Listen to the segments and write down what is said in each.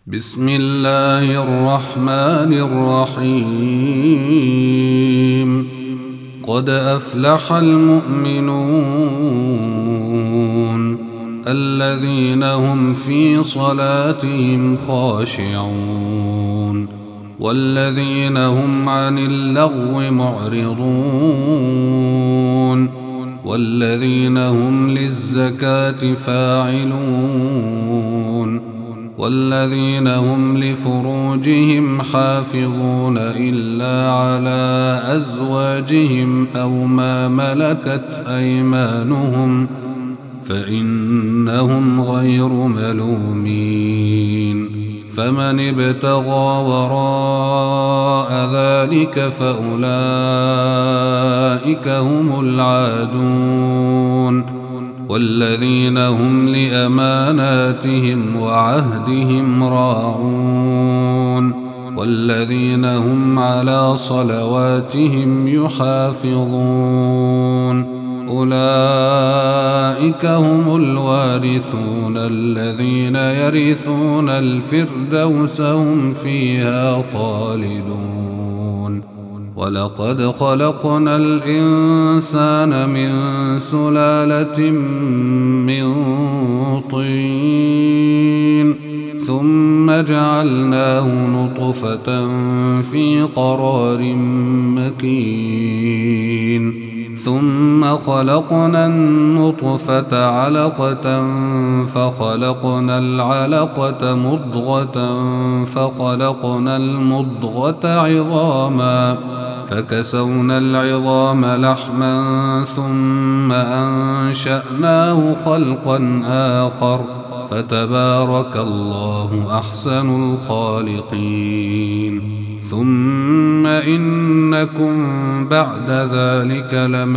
بسم الله الرحمن الرحيم. قد أفلح المؤمنون الذين هم في صلاتهم خاشعون والذين هم عن اللغو معرضون والذين هم للزكاة فاعلون والذين هم لفروجهم حافظون إلا على أزواجهم أو ما ملكت أيمانهم فإنهم غير ملومين. فمن ابتغى وراء ذلك فأولئك هم العادون والذين هم لأماناتهم وعهدهم راعون والذين هم على صلواتهم يحافظون. أولئك هم الوارثون الذين يرثون الفردوس هم فيها خالدون. ولقد خلقنا الإنسان من سلالة من طين ثم جعلناه نطفة في قرار مكين ثم خلقنا النطفة علقة فخلقنا العلقة مضغة فخلقنا المضغة عظاما فكسونا العظام لحما ثم أنشأناه خلقا آخر فتبارك الله أحسن الخالقين. ثم إنكم بعد ذلك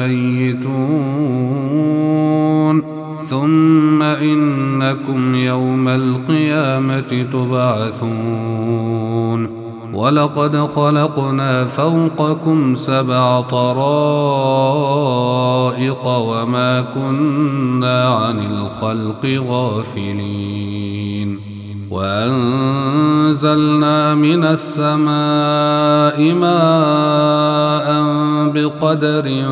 لميتون ثم إنكم يوم القيامة تبعثون. ولقد خلقنا فوقكم 7 طرائق وما كنا عن الخلق غافلين. وأنزلنا من السماء ماء بقدر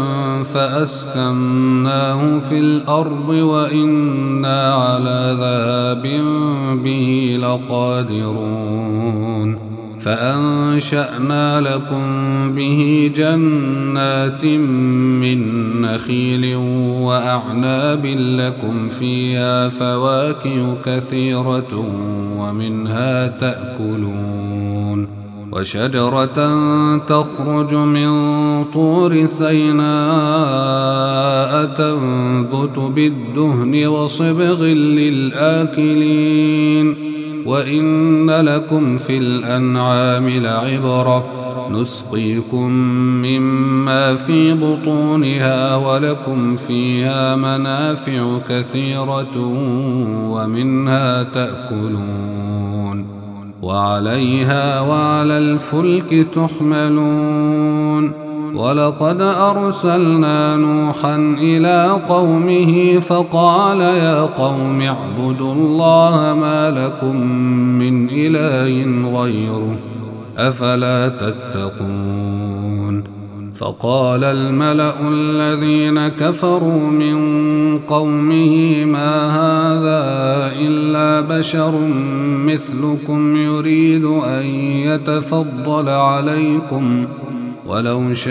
فأسكناه في الأرض وإنا على ذهاب به لقادرون. فأنشأنا لكم به جنات من نخيل وأعناب لكم فيها فواكه كثيرة ومنها تأكلون. وشجرة تخرج من طور سيناء تنبت بالدهن وصبغ للآكلين. وإن لكم في الأنعام لعبرة نسقيكم مما في بطونها ولكم فيها منافع كثيرة ومنها تأكلون وعليها وعلى الفلك تحملون. ولقد أرسلنا نوحا إلى قومه فقال يا قوم اعبدوا الله ما لكم من إله غيره أفلا تتقون. فقال الملأ الذين كفروا من قومه ما هذا إلا بشر مثلكم يريد أن يتفضل عليكم ولو شاء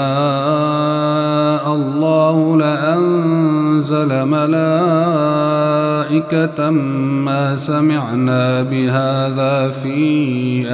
الله لأنزل ملائكة ما سمعنا بهذا في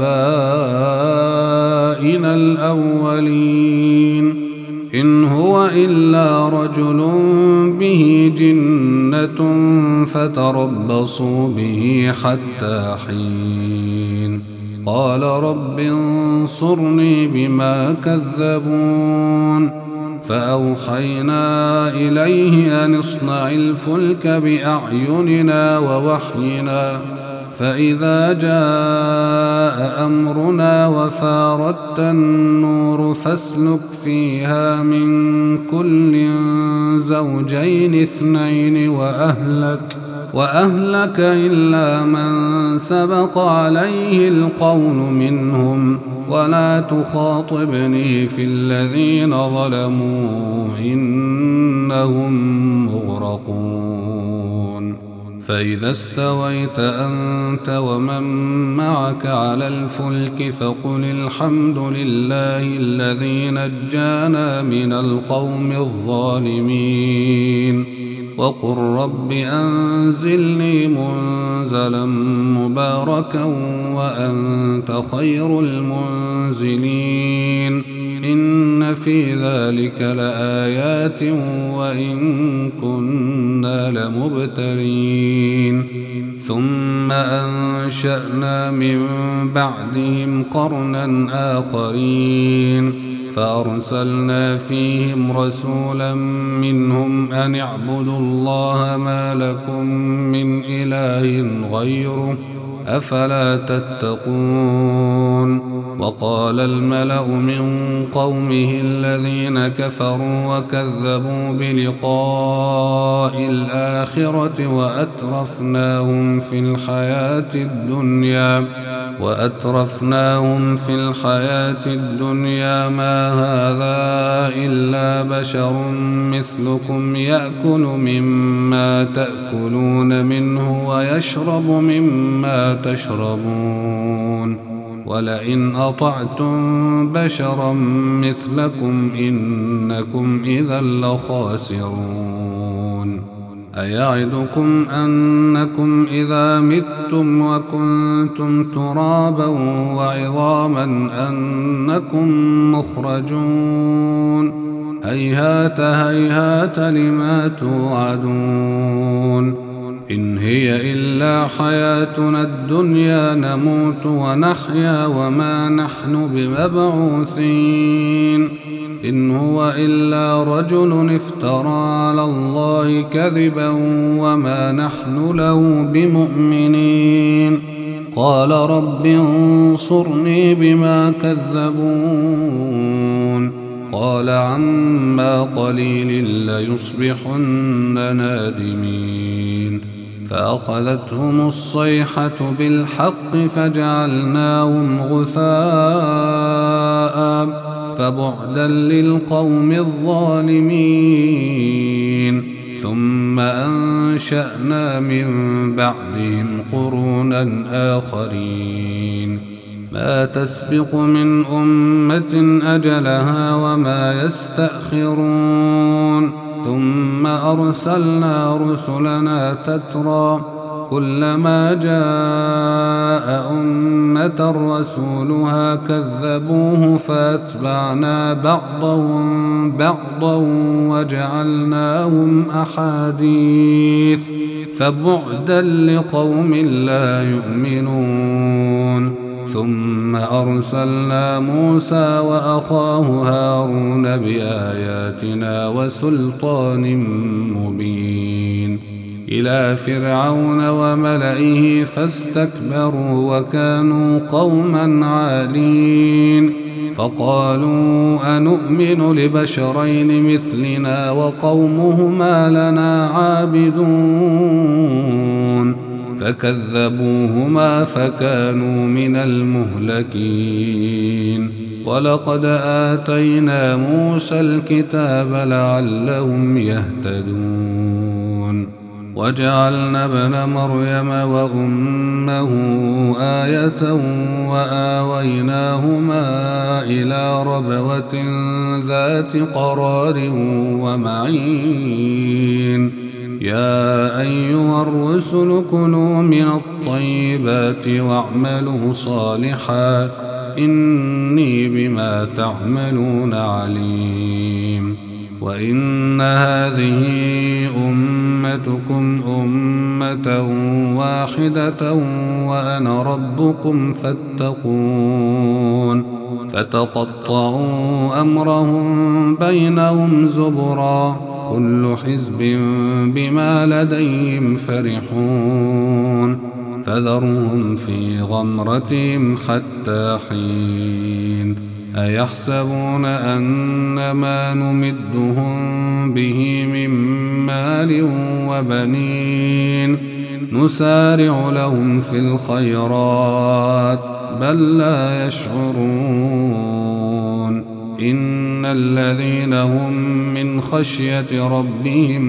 آبائنا الأولين إن هو إلا رجل به جنة فتربصوا به حتى حين. قال رب انصرني بما كذبون. فأوحينا إليه أن اصنع الفلك بأعيننا ووحينا فإذا جاء أمرنا وفاردت النور فاسلك فيها من كل زوجين 2 وأهلك إلا من سبق عليه القول منهم ولا تخاطبني في الذين ظلموا إنهم مغرقون فإذا استويت أنت ومن معك على الفلك فقل الحمد لله الذي نجانا من القوم الظالمين وقل رب أنزلني منزلا مباركا وأنت خير المنزلين إن في ذلك لآيات وإن كنا لمبتلين ثم أنشأنا من بعدهم قرنا آخرين فأرسلنا فيهم رسولا منهم أن اعبدوا الله ما لكم من إله غيره أفلا تتقون وقال الملأ من قومه الذين كفروا وكذبوا بلقاء الآخرة وأترفناهم في الحياة الدنيا ما هذا إلا بشر مثلكم يأكل مما تأكلون منه ويشرب مما تشربون ولئن أطعتم بشرا مثلكم إنكم إذا لخاسرون أيعدكم أنكم إذا متم وكنتم ترابا وعظاما أنكم مخرجون هيهات هيهات لما توعدون إن هي إلا حياتنا الدنيا نموت ونحيا وما نحن بمبعوثين إن هو إلا رجل افترى على الله كذبا وما نحن له بمؤمنين قال رب انصرني بما كذبون قال عما قليل ليصبحن نادمين فأخذتهم الصيحة بالحق فجعلناهم غثاء فبعدا للقوم الظالمين ثم أنشأنا من بعدهم قرونا آخرين ما تسبق من أمة أجلها وما يستأخرون ثم أرسلنا رسلنا تترى كلما جاء أمة رسولها كذبوه فأتبعنا بعضهم بعضا وجعلناهم أحاديث فبعدا لقوم لا يؤمنون ثم أرسلنا موسى وأخاه هارون بآياتنا وسلطان مبين إلى فرعون وملئه فاستكبروا وكانوا قوما عالين فقالوا أنؤمن لبشرين مثلنا وقومهما لنا عابدون فكذبوهما فكانوا من المهلكين ولقد آتينا موسى الكتاب لعلهم يهتدون وجعلنا ابن مريم وأمه آية وآويناهما إلى ربوة ذات قرار ومعين يا أيها الرسل كلوا من الطيبات واعملوا صالحا إني بما تعملون عليم وإن هذه أمتكم أمة واحدة وأنا ربكم فاتقون فتقطعوا أمرهم بينهم زبرا كل حزب بما لديهم فرحون فذرهم في غمرتهم حتى حين أيحسبون أن ما نمدهم به من مال وبنين نسارع لهم في الخيرات بل لا يشعرون إن الذين هم من خشية ربهم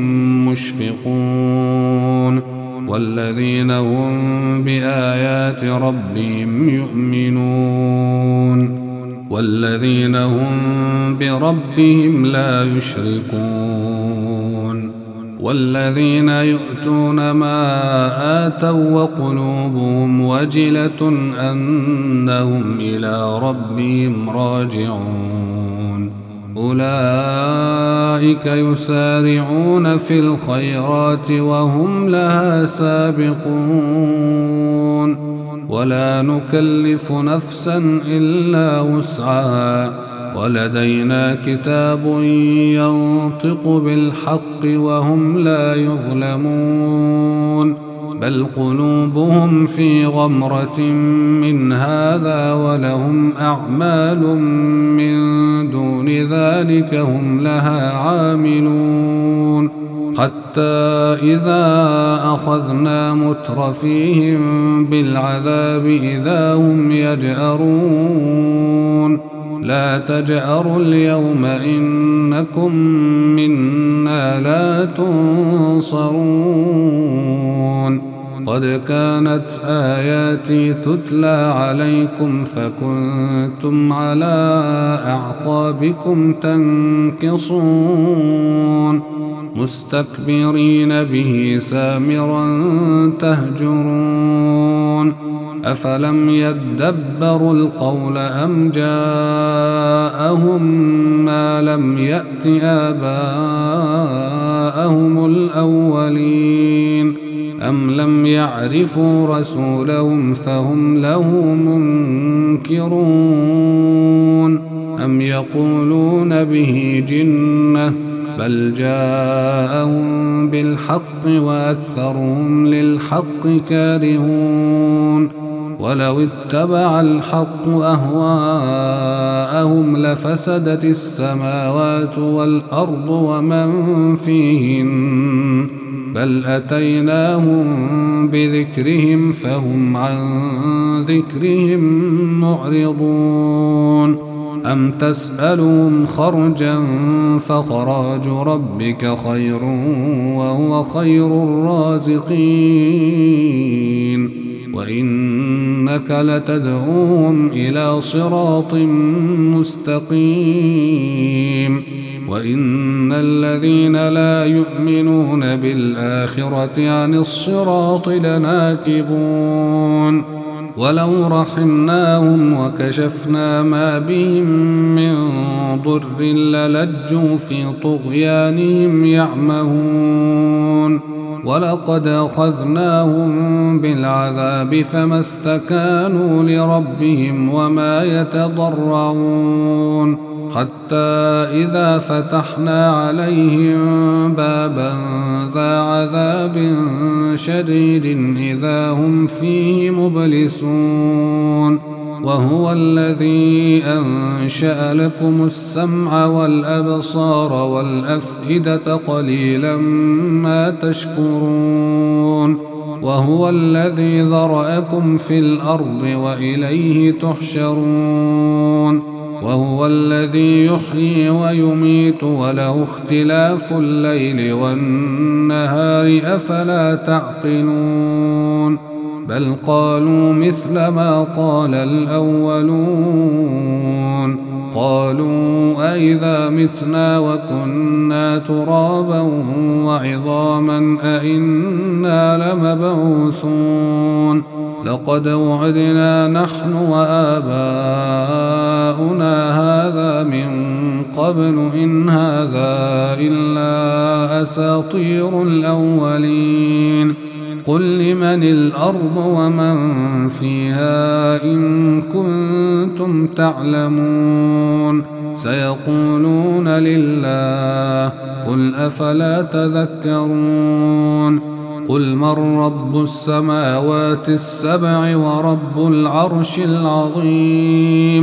مشفقون والذين هم بآيات ربهم يؤمنون والذين هم بربهم لا يشركون والذين يؤتون ما آتوا وقلوبهم وجلة أنهم إلى ربهم راجعون أولئك يسارعون في الخيرات وهم لها سابقون ولا نكلف نفسا إلا وسعها ولدينا كتاب ينطق بالحق وهم لا يظلمون بل قلوبهم في غمرة من هذا ولهم أعمال من دون ذلك هم لها عاملون حتى إذا أخذنا مترفيهم بالعذاب إذا هم يجأرون لا تجأروا اليوم إنكم منا لا تنصرون قد كانت آياتي تتلى عليكم فكنتم على أعقابكم تنكصون مستكبرين به سامرا تهجرون أفلم يدبروا القول أم جاءهم ما لم يأت آباءهم الأولين أم لم يعرفوا رسولهم فهم له منكرون أم يقولون به جنة بل جاءهم بالحق وأكثرهم للحق كارهون ولو اتبع الحق أهواءهم لفسدت السماوات والأرض ومن فيهن بل أتيناهم بذكرهم فهم عن ذكرهم معرضون أم تسألهم خرجا فخراج ربك خير وهو خير الرازقين وإنك لتدعوهم إلى صراط مستقيم وإن الذين لا يؤمنون بالآخرة عن الصراط لناكبون ولو رحمناهم وكشفنا ما بهم من ضر للجوا في طغيانهم يعمهون ولقد أخذناهم بالعذاب فما استكانوا لربهم وما يتضرعون حتى إذا فتحنا عليهم بابا ذا عذاب شديد إذا هم فيه مبلسون وهو الذي أنشأ لكم السمع والأبصار والأفئدة قليلا ما تشكرون وهو الذي ذرأكم في الأرض وإليه تحشرون وهو الذي يحيي ويميت وله اختلاف الليل والنهار أفلا تعقلون بل قالوا مثل ما قال الأولون قالوا أئذا متنا وكنا ترابا وعظاما أئنا لمبعوثون لقد وعدنا نحن وآباؤنا هذا من قبل إن هذا إلا أساطير الأولين قل لمن الأرض ومن فيها إن كنتم تعلمون سيقولون لله قل أفلا تذكرون قل من رب السماوات السبع ورب العرش العظيم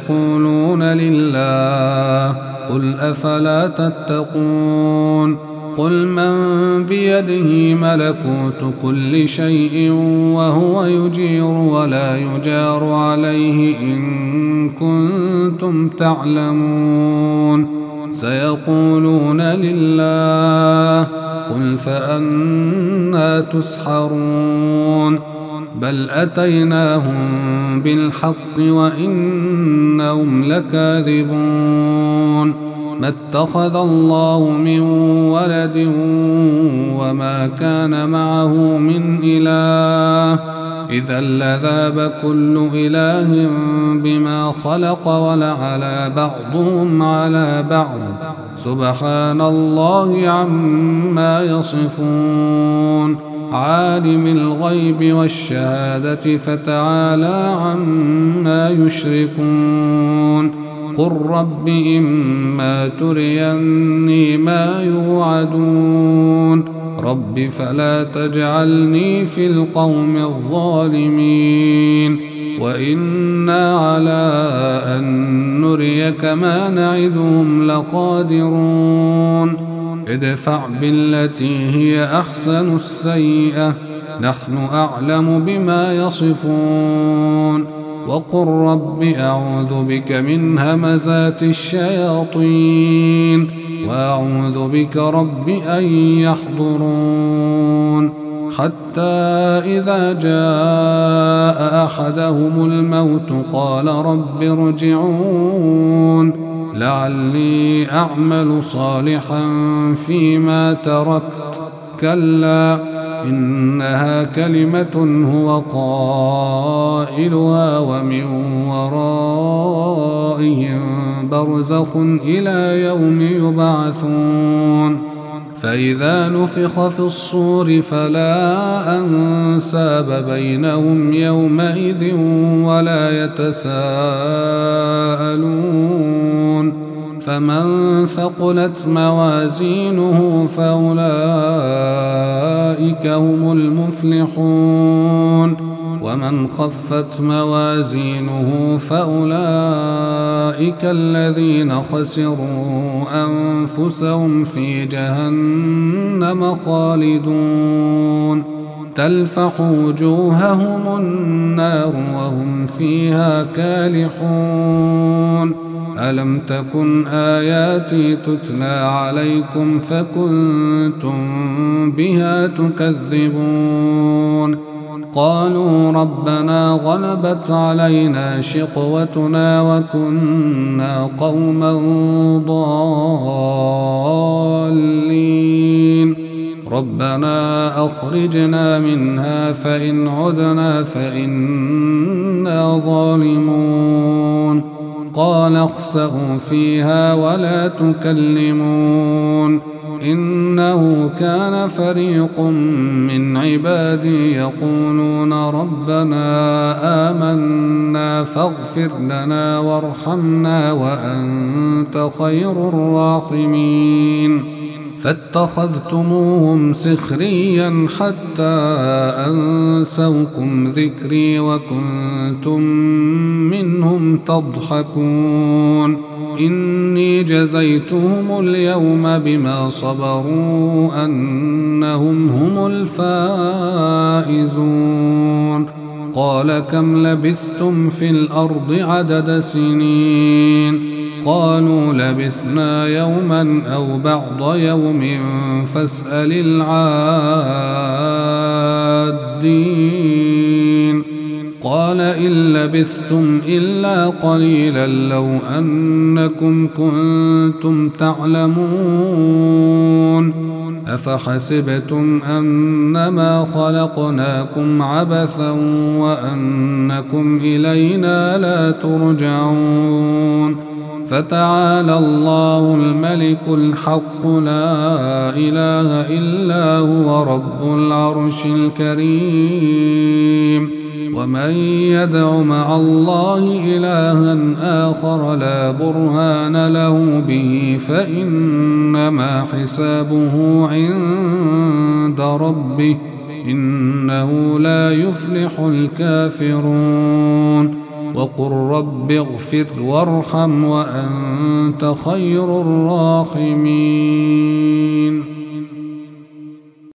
سيقولون لله قل أفلا تتقون قل من بيده ملكوت كل شيء وهو يجير ولا يجار عليه إن كنتم تعلمون سيقولون لله قل فأنى تسحرون بل أتيناهم بالحق وإنهم لكاذبون ما اتخذ الله من ولد وما كان معه من إله إذا لذاب كل إله بما خلق ولعلى بعضهم على بعض سبحان الله عما يصفون عالم الغيب والشهادة فتعالى عما يشركون قل رب إما تريني ما يوعدون رب فلا تجعلني في القوم الظالمين وإنا على أن نريك ما نعدهم لقادرون ادفع بالتي هي أحسن السيئة نحن أعلم بما يصفون وقل رب أعوذ بك من همزات الشياطين وأعوذ بك رب أن يحضرون حتى إذا جاء أحدهم الموت قال رب ارجعون لعلي أعمل صالحا فيما تركت كلا إنها كلمة هو قائلها ومن ورائهم برزخ إلى يوم يبعثون فإذا نفخ في الصور فلا أنساب بينهم يومئذ ولا يتساءلون فمن ثقلت موازينه فأولئك هم المفلحون ومن خفت موازينه فأولئك الذين خسروا أنفسهم في جهنم خالدون تلفح وجوههم النار وهم فيها كالحون ألم تكن آياتي تتلى عليكم فكنتم بها تكذبون قالوا ربنا غلبت علينا شقوتنا وكنا قوما ضالين ربنا أخرجنا منها فإن عدنا فإنا ظالمون قال اخسئوا فيها ولا تكلمون إنه كان فريق من عبادي يقولون ربنا آمنا فاغفر لنا وارحمنا وأنت خير الراحمين فاتخذتموهم سخريا حتى أنسوكم ذكري وكنتم منهم تضحكون إني جزيتهم اليوم بما صبروا أنهم هم الفائزون قال كم لبثتم في الأرض عدد سنين قالوا لبثنا يوما أو بعض يوم فاسأل العادين قال إن لبثتم إلا قليلا لو أنكم كنتم تعلمون أفحسبتم أنما خلقناكم عبثا وأنكم إلينا لا ترجعون فتعالى الله الملك الحق لا إله إلا هو رب العرش الكريم ومن يدع مع الله إلها آخر لا برهان له به فإنما حسابه عند ربه إنه لا يفلح الكافرون وقل رب اغفر وارحم وأنت خير الراحمين